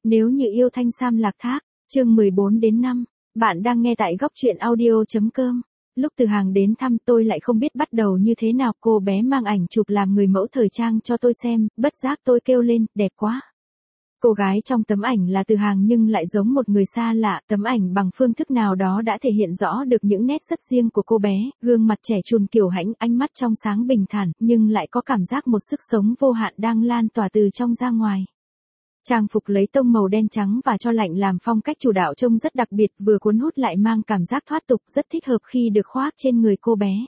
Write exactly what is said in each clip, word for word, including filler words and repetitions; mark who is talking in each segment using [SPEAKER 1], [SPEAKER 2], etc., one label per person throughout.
[SPEAKER 1] Nếu như yêu Thanh Sam Lạc Thác, chương mười bốn đến năm, bạn đang nghe tại góc truyện audio.com. Lúc Từ Hàng đến thăm tôi lại không biết bắt đầu như thế nào, cô bé mang ảnh chụp làm người mẫu thời trang cho tôi xem, bất giác tôi kêu lên, đẹp quá. Cô gái trong tấm ảnh là Từ Hàng nhưng lại giống một người xa lạ, tấm ảnh bằng phương thức nào đó đã thể hiện rõ được những nét rất riêng của cô bé, gương mặt trẻ trung kiều hãnh, ánh mắt trong sáng bình thản, nhưng lại có cảm giác một sức sống vô hạn đang lan tỏa từ trong ra ngoài. Trang phục lấy tông màu đen trắng và cho lạnh làm phong cách chủ đạo trông rất đặc biệt, vừa cuốn hút lại mang cảm giác thoát tục, rất thích hợp khi được khoác trên người cô bé.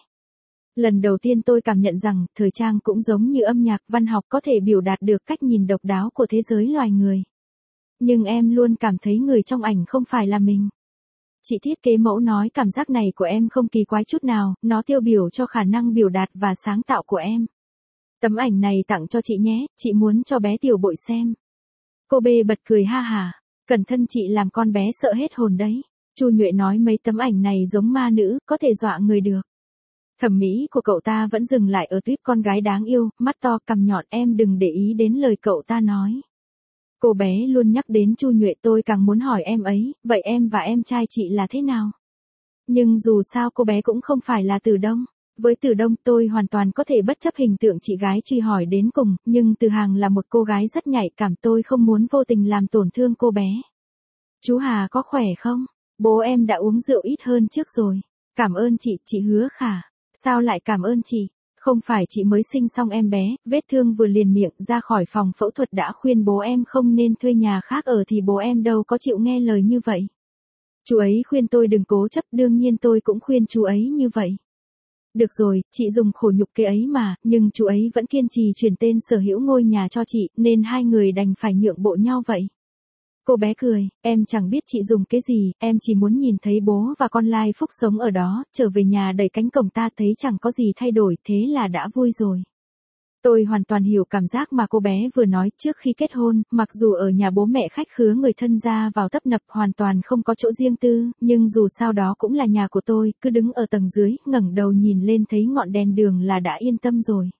[SPEAKER 1] Lần đầu tiên tôi cảm nhận rằng, thời trang cũng giống như âm nhạc, văn học có thể biểu đạt được cách nhìn độc đáo của thế giới loài người. Nhưng em luôn cảm thấy người trong ảnh không phải là mình. Chị thiết kế mẫu nói cảm giác này của em không kỳ quái chút nào, nó tiêu biểu cho khả năng biểu đạt và sáng tạo của em. Tấm ảnh này tặng cho chị nhé, chị muốn cho bé Tiểu Bội xem. Cô bê bật cười ha hả, cẩn thân chị làm con bé sợ hết hồn đấy. Chu Nhuệ nói mấy tấm ảnh này giống ma nữ, có thể dọa người được. Thẩm mỹ của cậu ta vẫn dừng lại ở tuýp con gái đáng yêu, mắt to cằm nhọn, em đừng để ý đến lời cậu ta nói. Cô bé luôn nhắc đến Chu Nhuệ, tôi càng muốn hỏi em ấy, vậy em và em trai chị là thế nào? Nhưng dù sao cô bé cũng không phải là Từ Đông. Với Từ Đông tôi hoàn toàn có thể bất chấp hình tượng chị gái truy hỏi đến cùng, nhưng Từ Hàng là một cô gái rất nhạy cảm, tôi không muốn vô tình làm tổn thương cô bé. Chú Hà có khỏe không? Bố em đã uống rượu ít hơn trước rồi. Cảm ơn chị, chị Hứa Khả. Sao lại cảm ơn chị? Không phải chị mới sinh xong em bé, vết thương vừa liền miệng, ra khỏi phòng phẫu thuật đã khuyên bố em không nên thuê nhà khác ở thì bố em đâu có chịu nghe lời như vậy. Chú ấy khuyên tôi đừng cố chấp, đương nhiên tôi cũng khuyên chú ấy như vậy. Được rồi, chị dùng khổ nhục kế ấy mà, nhưng chú ấy vẫn kiên trì chuyển tên sở hữu ngôi nhà cho chị, nên hai người đành phải nhượng bộ nhau vậy. Cô bé cười, em chẳng biết chị dùng cái gì, em chỉ muốn nhìn thấy bố và con Lai Phúc sống ở đó, trở về nhà đẩy cánh cổng ta thấy chẳng có gì thay đổi, thế là đã vui rồi. Tôi hoàn toàn hiểu cảm giác mà cô bé vừa nói. Trước khi kết hôn, mặc dù ở nhà bố mẹ khách khứa người thân ra vào tấp nập, hoàn toàn không có chỗ riêng tư, nhưng dù sao đó cũng là nhà của tôi, cứ đứng ở tầng dưới, ngẩng đầu nhìn lên thấy ngọn đèn đường là đã yên tâm rồi.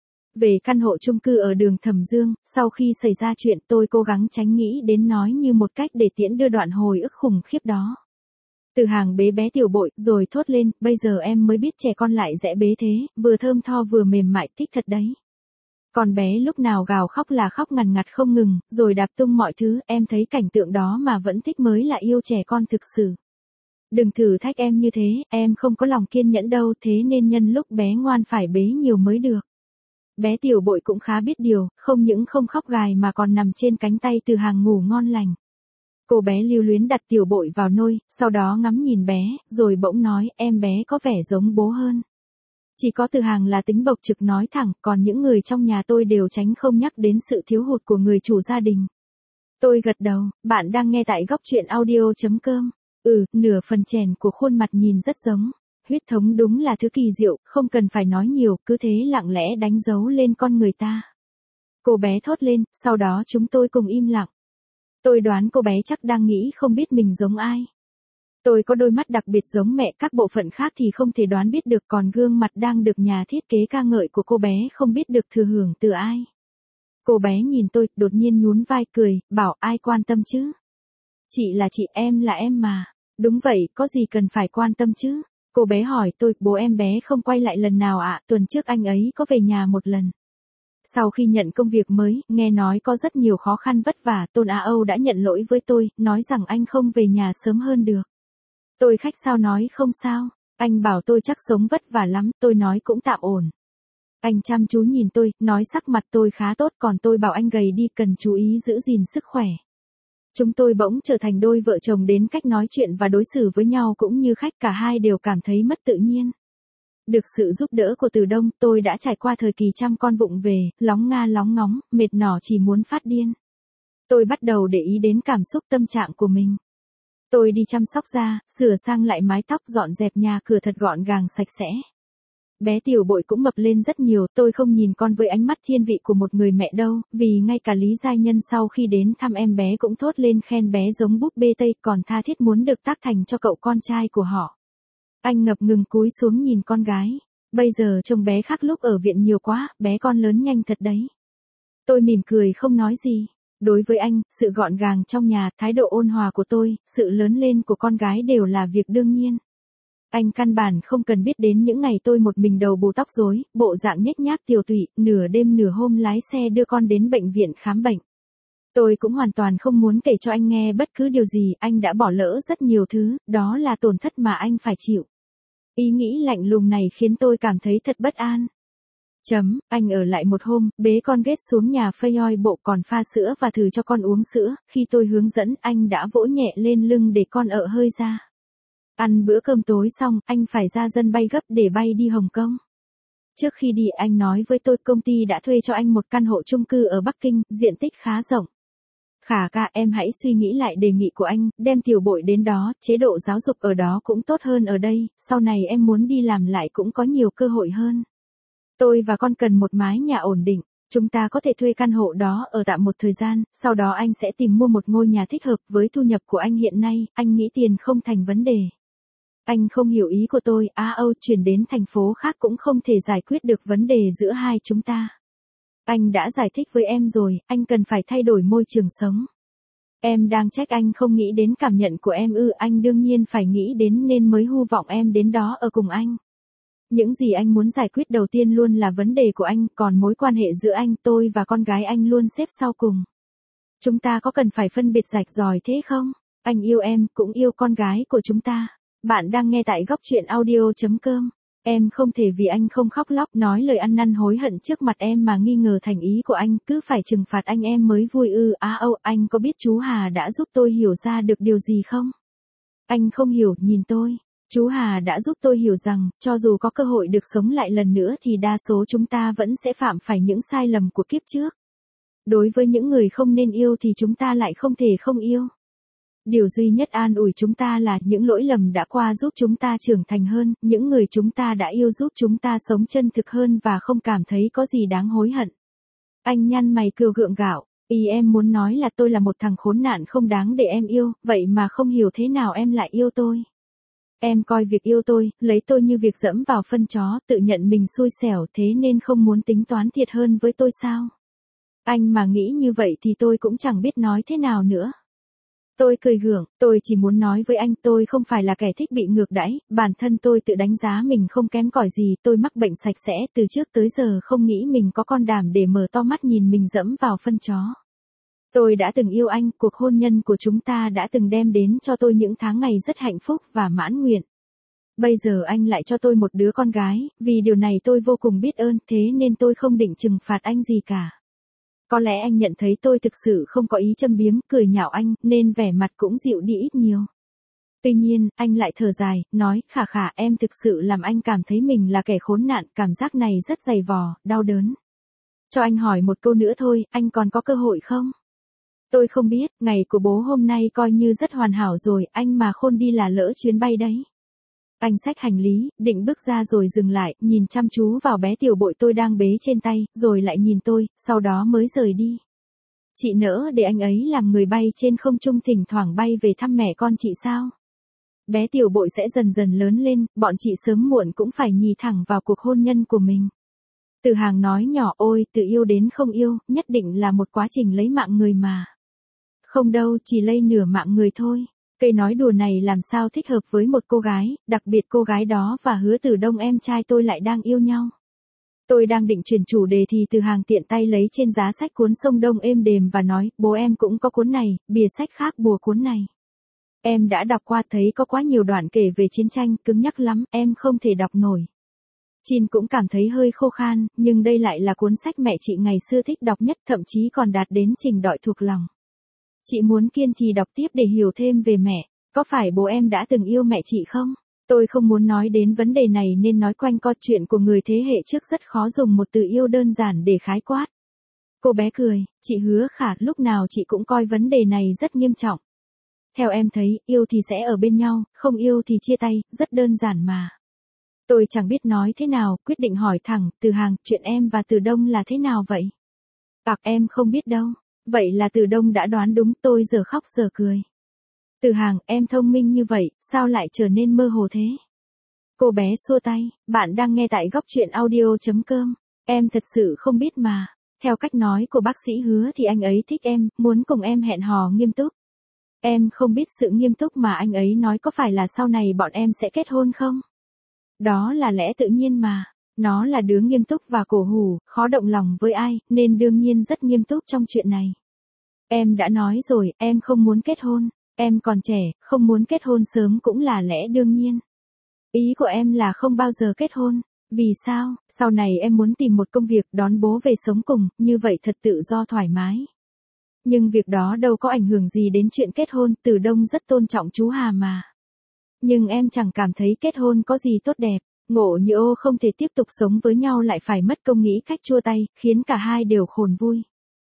[SPEAKER 1] Về căn hộ chung cư ở đường Thẩm Dương, sau khi xảy ra chuyện tôi cố gắng tránh nghĩ đến nói như một cách để tiễn đưa đoạn hồi ức khủng khiếp đó. Từ Hàng bế bé Tiểu Bội, rồi thốt lên, bây giờ em mới biết trẻ con lại dễ bế thế, vừa thơm tho vừa mềm mại, thích thật đấy. Con bé lúc nào gào khóc là khóc ngằn ngặt không ngừng, rồi đạp tung mọi thứ, em thấy cảnh tượng đó mà vẫn thích mới là yêu trẻ con thực sự. Đừng thử thách em như thế, em không có lòng kiên nhẫn đâu, thế nên nhân lúc bé ngoan phải bế nhiều mới được. Bé Tiểu Bội cũng khá biết điều, không những không khóc gài mà còn nằm trên cánh tay Từ Hàng ngủ ngon lành. Cô bé lưu luyến đặt Tiểu Bội vào nôi, sau đó ngắm nhìn bé, rồi bỗng nói, em bé có vẻ giống bố hơn. Chỉ có Từ Hàng là tính bộc trực nói thẳng, còn những người trong nhà tôi đều tránh không nhắc đến sự thiếu hụt của người chủ gia đình. Tôi gật đầu, bạn đang nghe tại góc truyện audio.com. Ừ, nửa phần chèn của khuôn mặt nhìn rất giống. Huyết thống đúng là thứ kỳ diệu, không cần phải nói nhiều, cứ thế lặng lẽ đánh dấu lên con người ta. Cô bé thốt lên, sau đó chúng tôi cùng im lặng. Tôi đoán cô bé chắc đang nghĩ không biết mình giống ai. Tôi có đôi mắt đặc biệt giống mẹ, các bộ phận khác thì không thể đoán biết được, còn gương mặt đang được nhà thiết kế ca ngợi của cô bé không biết được thừa hưởng từ ai. Cô bé nhìn tôi, đột nhiên nhún vai cười, bảo ai quan tâm chứ. Chị là chị, em là em mà. Đúng vậy, có gì cần phải quan tâm chứ. Cô bé hỏi tôi, bố em bé không quay lại lần nào ạ, à? Tuần trước anh ấy có về nhà một lần. Sau khi nhận công việc mới, nghe nói có rất nhiều khó khăn vất vả, Tôn Á Âu đã nhận lỗi với tôi, nói rằng anh không về nhà sớm hơn được. Tôi khách sao nói không sao, anh bảo tôi chắc sống vất vả lắm, tôi nói cũng tạm ổn. Anh chăm chú nhìn tôi, nói sắc mặt tôi khá tốt, còn tôi bảo anh gầy đi, cần chú ý giữ gìn sức khỏe. Chúng tôi bỗng trở thành đôi vợ chồng, đến cách nói chuyện và đối xử với nhau cũng như khách, cả hai đều cảm thấy mất tự nhiên. Được sự giúp đỡ của Từ Đông, tôi đã trải qua thời kỳ chăm con vụng về, lóng nga lóng ngóng, mệt nỏ chỉ muốn phát điên. Tôi bắt đầu để ý đến cảm xúc tâm trạng của mình. Tôi đi chăm sóc da, sửa sang lại mái tóc, dọn dẹp nhà cửa thật gọn gàng sạch sẽ. Bé Tiểu Bội cũng mập lên rất nhiều, tôi không nhìn con với ánh mắt thiên vị của một người mẹ đâu, vì ngay cả Lý Giai Nhân sau khi đến thăm em bé cũng thốt lên khen bé giống búp bê Tây, còn tha thiết muốn được tác thành cho cậu con trai của họ. Anh ngập ngừng cúi xuống nhìn con gái, bây giờ trông bé khác lúc ở viện nhiều quá, bé con lớn nhanh thật đấy. Tôi mỉm cười không nói gì. Đối với anh, sự gọn gàng trong nhà, thái độ ôn hòa của tôi, sự lớn lên của con gái đều là việc đương nhiên. Anh căn bản không cần biết đến những ngày tôi một mình đầu bù tóc rối, bộ dạng nhếch nhác tiều tụy, nửa đêm nửa hôm lái xe đưa con đến bệnh viện khám bệnh. Tôi cũng hoàn toàn không muốn kể cho anh nghe bất cứ điều gì, anh đã bỏ lỡ rất nhiều thứ, đó là tổn thất mà anh phải chịu. Ý nghĩ lạnh lùng này khiến tôi cảm thấy thật bất an. Chấm, anh ở lại một hôm, bế con ghét xuống nhà phơi oi bộ còn pha sữa và thử cho con uống sữa, khi tôi hướng dẫn anh đã vỗ nhẹ lên lưng để con ợ hơi ra. Ăn bữa cơm tối xong, anh phải ra sân bay gấp để bay đi Hồng Kông. Trước khi đi anh nói với tôi công ty đã thuê cho anh một căn hộ chung cư ở Bắc Kinh, diện tích khá rộng. Khả ca em hãy suy nghĩ lại đề nghị của anh, đem tiểu bội đến đó, chế độ giáo dục ở đó cũng tốt hơn ở đây, sau này em muốn đi làm lại cũng có nhiều cơ hội hơn. Tôi và con cần một mái nhà ổn định, chúng ta có thể thuê căn hộ đó ở tạm một thời gian, sau đó anh sẽ tìm mua một ngôi nhà thích hợp với thu nhập của anh hiện nay, anh nghĩ tiền không thành vấn đề. Anh không hiểu ý của tôi, Á Âu chuyển đến thành phố khác cũng không thể giải quyết được vấn đề giữa hai chúng ta. Anh đã giải thích với em rồi, anh cần phải thay đổi môi trường sống. Em đang trách anh không nghĩ đến cảm nhận của em ư, anh đương nhiên phải nghĩ đến nên mới hy vọng em đến đó ở cùng anh. Những gì anh muốn giải quyết đầu tiên luôn là vấn đề của anh, còn mối quan hệ giữa anh, tôi và con gái anh luôn xếp sau cùng. Chúng ta có cần phải phân biệt rạch ròi thế không? Anh yêu em, cũng yêu con gái của chúng ta. Bạn đang nghe tại góc truyện audio chấm com. Em không thể vì anh không khóc lóc nói lời ăn năn hối hận trước mặt em mà nghi ngờ thành ý của anh, cứ phải trừng phạt anh em mới vui ư. Á Âu, anh có biết chú Hà đã giúp tôi hiểu ra được điều gì không? Anh không hiểu, nhìn tôi. Chú Hà đã giúp tôi hiểu rằng, cho dù có cơ hội được sống lại lần nữa thì đa số chúng ta vẫn sẽ phạm phải những sai lầm của kiếp trước. Đối với những người không nên yêu thì chúng ta lại không thể không yêu. Điều duy nhất an ủi chúng ta là những lỗi lầm đã qua giúp chúng ta trưởng thành hơn, những người chúng ta đã yêu giúp chúng ta sống chân thực hơn và không cảm thấy có gì đáng hối hận. Anh nhăn mày cười gượng gạo, ý em muốn nói là tôi là một thằng khốn nạn không đáng để em yêu, vậy mà không hiểu thế nào em lại yêu tôi. Em coi việc yêu tôi, lấy tôi như việc dẫm vào phân chó, tự nhận mình xui xẻo thế nên không muốn tính toán thiệt hơn với tôi sao? Anh mà nghĩ như vậy thì tôi cũng chẳng biết nói thế nào nữa. Tôi cười gượng, tôi chỉ muốn nói với anh tôi không phải là kẻ thích bị ngược đãi, bản thân tôi tự đánh giá mình không kém cỏi gì, tôi mắc bệnh sạch sẽ, từ trước tới giờ không nghĩ mình có con đảm để mở to mắt nhìn mình dẫm vào phân chó. Tôi đã từng yêu anh, cuộc hôn nhân của chúng ta đã từng đem đến cho tôi những tháng ngày rất hạnh phúc và mãn nguyện. Bây giờ anh lại cho tôi một đứa con gái, vì điều này tôi vô cùng biết ơn, thế nên tôi không định trừng phạt anh gì cả. Có lẽ anh nhận thấy tôi thực sự không có ý châm biếm, cười nhạo anh, nên vẻ mặt cũng dịu đi ít nhiều. Tuy nhiên, anh lại thở dài, nói, khả khả em thực sự làm anh cảm thấy mình là kẻ khốn nạn, cảm giác này rất dày vò, đau đớn. Cho anh hỏi một câu nữa thôi, anh còn có cơ hội không? Tôi không biết, ngày của bố hôm nay coi như rất hoàn hảo rồi, anh mà khôn đi là lỡ chuyến bay đấy. Anh xách hành lý, định bước ra rồi dừng lại, nhìn chăm chú vào bé tiểu bội tôi đang bế trên tay, rồi lại nhìn tôi, sau đó mới rời đi. Chị nỡ để anh ấy làm người bay trên không trung thỉnh thoảng bay về thăm mẹ con chị sao? Bé tiểu bội sẽ dần dần lớn lên, bọn chị sớm muộn cũng phải nhì thẳng vào cuộc hôn nhân của mình. Từ Hàng nói nhỏ, ôi, từ yêu đến không yêu, nhất định là một quá trình lấy mạng người mà. Không đâu, chỉ lấy nửa mạng người thôi. Cây nói đùa này làm sao thích hợp với một cô gái, đặc biệt cô gái đó và Hứa Tử Đông em trai tôi lại đang yêu nhau. Tôi đang định chuyển chủ đề thì Từ Hàng tiện tay lấy trên giá sách cuốn Sông Đông êm đềm và nói, bố em cũng có cuốn này, bìa sách khác bùa cuốn này. Em đã đọc qua thấy có quá nhiều đoạn kể về chiến tranh, cứng nhắc lắm, em không thể đọc nổi. Chin cũng cảm thấy hơi khô khan, nhưng đây lại là cuốn sách mẹ chị ngày xưa thích đọc nhất, thậm chí còn đạt đến trình độ thuộc lòng. Chị muốn kiên trì đọc tiếp để hiểu thêm về mẹ. Có phải bố em đã từng yêu mẹ chị không? Tôi không muốn nói đến vấn đề này nên nói quanh co, chuyện của người thế hệ trước rất khó dùng một từ yêu đơn giản để khái quát. Cô bé cười, chị Hứa Khả, lúc nào chị cũng coi vấn đề này rất nghiêm trọng. Theo em thấy, yêu thì sẽ ở bên nhau, không yêu thì chia tay, rất đơn giản mà. Tôi chẳng biết nói thế nào, quyết định hỏi thẳng, Từ Hàng, chuyện em và Từ Đông là thế nào vậy? Ặc em không biết đâu. Vậy là Từ Đông đã đoán đúng, tôi giờ khóc giờ cười. Từ Hàng, em thông minh như vậy, sao lại trở nên mơ hồ thế? Cô bé xua tay, bạn đang nghe tại góc truyện audio chấm com. Em thật sự không biết mà. Theo cách nói của bác sĩ Hứa thì anh ấy thích em, muốn cùng em hẹn hò nghiêm túc. Em không biết sự nghiêm túc mà anh ấy nói có phải là sau này bọn em sẽ kết hôn không? Đó là lẽ tự nhiên mà. Nó là đứa nghiêm túc và cổ hủ, khó động lòng với ai, nên đương nhiên rất nghiêm túc trong chuyện này. Em đã nói rồi, em không muốn kết hôn. Em còn trẻ, không muốn kết hôn sớm cũng là lẽ đương nhiên. Ý của em là không bao giờ kết hôn. Vì sao? Sau này em muốn tìm một công việc đón bố về sống cùng, như vậy thật tự do thoải mái. Nhưng việc đó đâu có ảnh hưởng gì đến chuyện kết hôn, Từ Đông rất tôn trọng chú Hà mà. Nhưng em chẳng cảm thấy kết hôn có gì tốt đẹp. Ngộ như ô không thể tiếp tục sống với nhau lại phải mất công nghĩ cách chua tay, khiến cả hai đều khốn vui.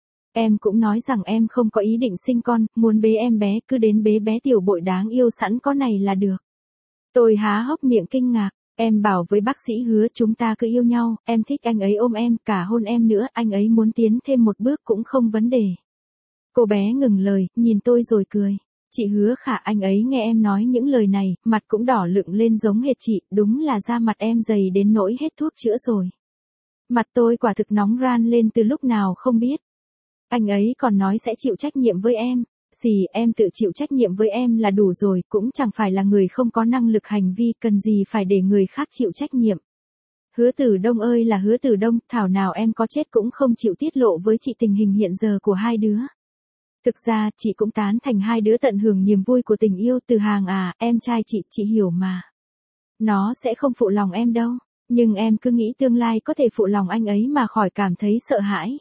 [SPEAKER 1] Em cũng nói rằng em không có ý định sinh con, muốn bế em bé cứ đến bế bé tiểu bội đáng yêu sẵn có này là được. Tôi há hốc miệng kinh ngạc, em bảo với bác sĩ Hứa chúng ta cứ yêu nhau, em thích anh ấy ôm em, cả hôn em nữa, anh ấy muốn tiến thêm một bước cũng không vấn đề. Cô bé ngừng lời, nhìn tôi rồi cười. Chị Hứa Khả, anh ấy nghe em nói những lời này, mặt cũng đỏ lựng lên giống hệt chị, đúng là da mặt em dày đến nỗi hết thuốc chữa rồi. Mặt tôi quả thực nóng ran lên từ lúc nào không biết. Anh ấy còn nói sẽ chịu trách nhiệm với em. Xì, em tự chịu trách nhiệm với em là đủ rồi, cũng chẳng phải là người không có năng lực hành vi, cần gì phải để người khác chịu trách nhiệm. Hứa Tử Đông ơi là Hứa Tử Đông, thảo nào em có chết cũng không chịu tiết lộ với chị tình hình hiện giờ của hai đứa. Thực ra, chị cũng tán thành hai đứa tận hưởng niềm vui của tình yêu. Từ Hàng à, em trai chị, chị hiểu mà. Nó sẽ không phụ lòng em đâu, nhưng em cứ nghĩ tương lai có thể phụ lòng anh ấy mà khỏi cảm thấy sợ hãi.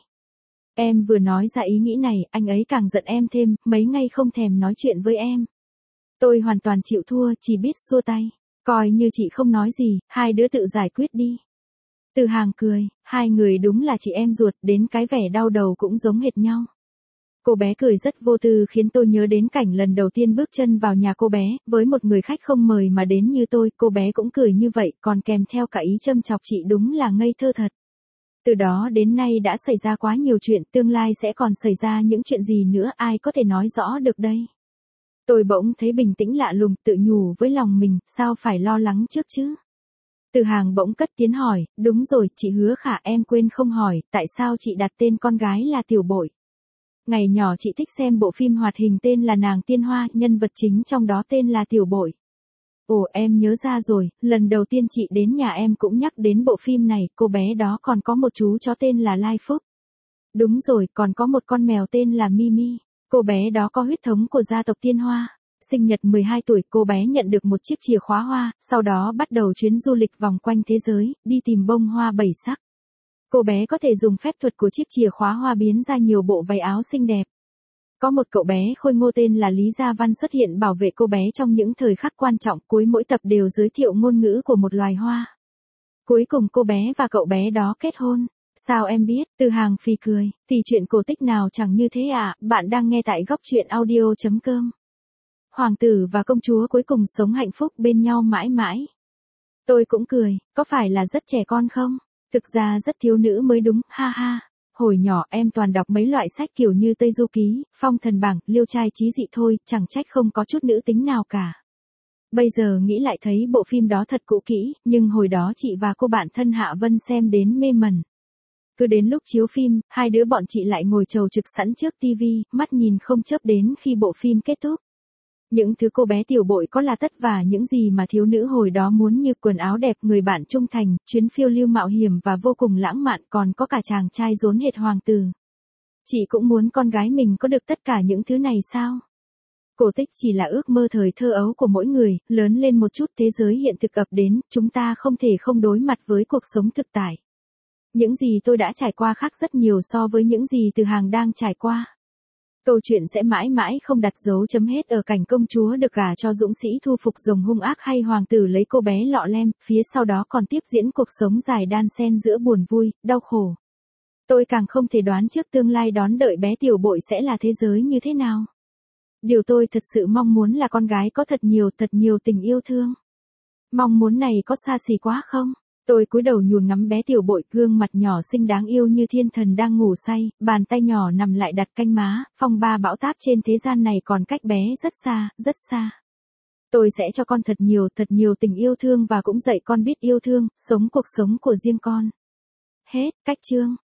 [SPEAKER 1] Em vừa nói ra ý nghĩ này, anh ấy càng giận em thêm, mấy ngày không thèm nói chuyện với em. Tôi hoàn toàn chịu thua, chỉ biết xua tay. Coi như chị không nói gì, hai đứa tự giải quyết đi. Từ Hàng cười, hai người đúng là chị em ruột, đến cái vẻ đau đầu cũng giống hệt nhau. Cô bé cười rất vô tư khiến tôi nhớ đến cảnh lần đầu tiên bước chân vào nhà cô bé, với một người khách không mời mà đến như tôi, cô bé cũng cười như vậy, còn kèm theo cả ý châm chọc chị đúng là ngây thơ thật. Từ đó đến nay đã xảy ra quá nhiều chuyện, tương lai sẽ còn xảy ra những chuyện gì nữa ai có thể nói rõ được đây. Tôi bỗng thấy bình tĩnh lạ lùng, tự nhủ với lòng mình, sao phải lo lắng trước chứ. Từ Hàng bỗng cất tiếng hỏi, đúng rồi, chị Hứa Khả, em quên không hỏi, tại sao chị đặt tên con gái là Tiểu Bội. Ngày nhỏ chị thích xem bộ phim hoạt hình tên là Nàng Tiên Hoa, nhân vật chính trong đó tên là Tiểu Bội. Ồ, em nhớ ra rồi, lần đầu tiên chị đến nhà em cũng nhắc đến bộ phim này, cô bé đó còn có một chú chó tên là Lai Phúc. Đúng rồi, còn có một con mèo tên là Mimi. Cô bé đó có huyết thống của gia tộc Tiên Hoa. Sinh nhật mười hai tuổi, cô bé nhận được một chiếc chìa khóa hoa, sau đó bắt đầu chuyến du lịch vòng quanh thế giới, đi tìm bông hoa bảy sắc. Cô bé có thể dùng phép thuật của chiếc chìa khóa hoa biến ra nhiều bộ váy áo xinh đẹp. Có một cậu bé khôi ngô tên là Lý Gia Văn xuất hiện bảo vệ cô bé trong những thời khắc quan trọng, cuối mỗi tập đều giới thiệu ngôn ngữ của một loài hoa. Cuối cùng cô bé và cậu bé đó kết hôn. Sao em biết? Từ Hàng phì cười, thì chuyện cổ tích nào chẳng như thế à, bạn đang nghe tại góc truyện audio chấm com. Hoàng tử và công chúa cuối cùng sống hạnh phúc bên nhau mãi mãi. Tôi cũng cười, có phải là rất trẻ con không? Thực ra rất thiếu nữ mới đúng, ha ha. Hồi nhỏ em toàn đọc mấy loại sách kiểu như Tây Du Ký, Phong Thần Bảng, Liêu Trai Chí Dị thôi, chẳng trách không có chút nữ tính nào cả. Bây giờ nghĩ lại thấy bộ phim đó thật cũ kỹ, nhưng hồi đó chị và cô bạn thân Hạ Vân xem đến mê mẩn. Cứ đến lúc chiếu phim, hai đứa bọn chị lại ngồi chầu trực sẵn trước tivi, mắt nhìn không chớp đến khi bộ phim kết thúc. Những thứ cô bé Tiểu Bội có là tất và những gì mà thiếu nữ hồi đó muốn, như quần áo đẹp, người bạn trung thành, chuyến phiêu lưu mạo hiểm và vô cùng lãng mạn, còn có cả chàng trai rốn hệt hoàng tử. Chị cũng muốn con gái mình có được tất cả những thứ này sao? Cổ tích chỉ là ước mơ thời thơ ấu của mỗi người, lớn lên một chút thế giới hiện thực ập đến, chúng ta không thể không đối mặt với cuộc sống thực tại. Những gì tôi đã trải qua khác rất nhiều so với những gì Từ Hàng đang trải qua. Câu chuyện sẽ mãi mãi không đặt dấu chấm hết ở cảnh công chúa được gả cho dũng sĩ thu phục rồng hung ác hay hoàng tử lấy cô bé lọ lem, phía sau đó còn tiếp diễn cuộc sống dài đan xen giữa buồn vui, đau khổ. Tôi càng không thể đoán trước tương lai đón đợi bé Tiểu Bội sẽ là thế giới như thế nào. Điều tôi thật sự mong muốn là con gái có thật nhiều thật nhiều tình yêu thương. Mong muốn này có xa xỉ quá không? Tôi cúi đầu nhùn ngắm bé Tiểu Bội, gương mặt nhỏ xinh đáng yêu như thiên thần đang ngủ say, bàn tay nhỏ nằm lại đặt canh má, phong ba bão táp trên thế gian này còn cách bé rất xa, rất xa. Tôi sẽ cho con thật nhiều, thật nhiều tình yêu thương và cũng dạy con biết yêu thương, sống cuộc sống của riêng con. Hết, cách chương.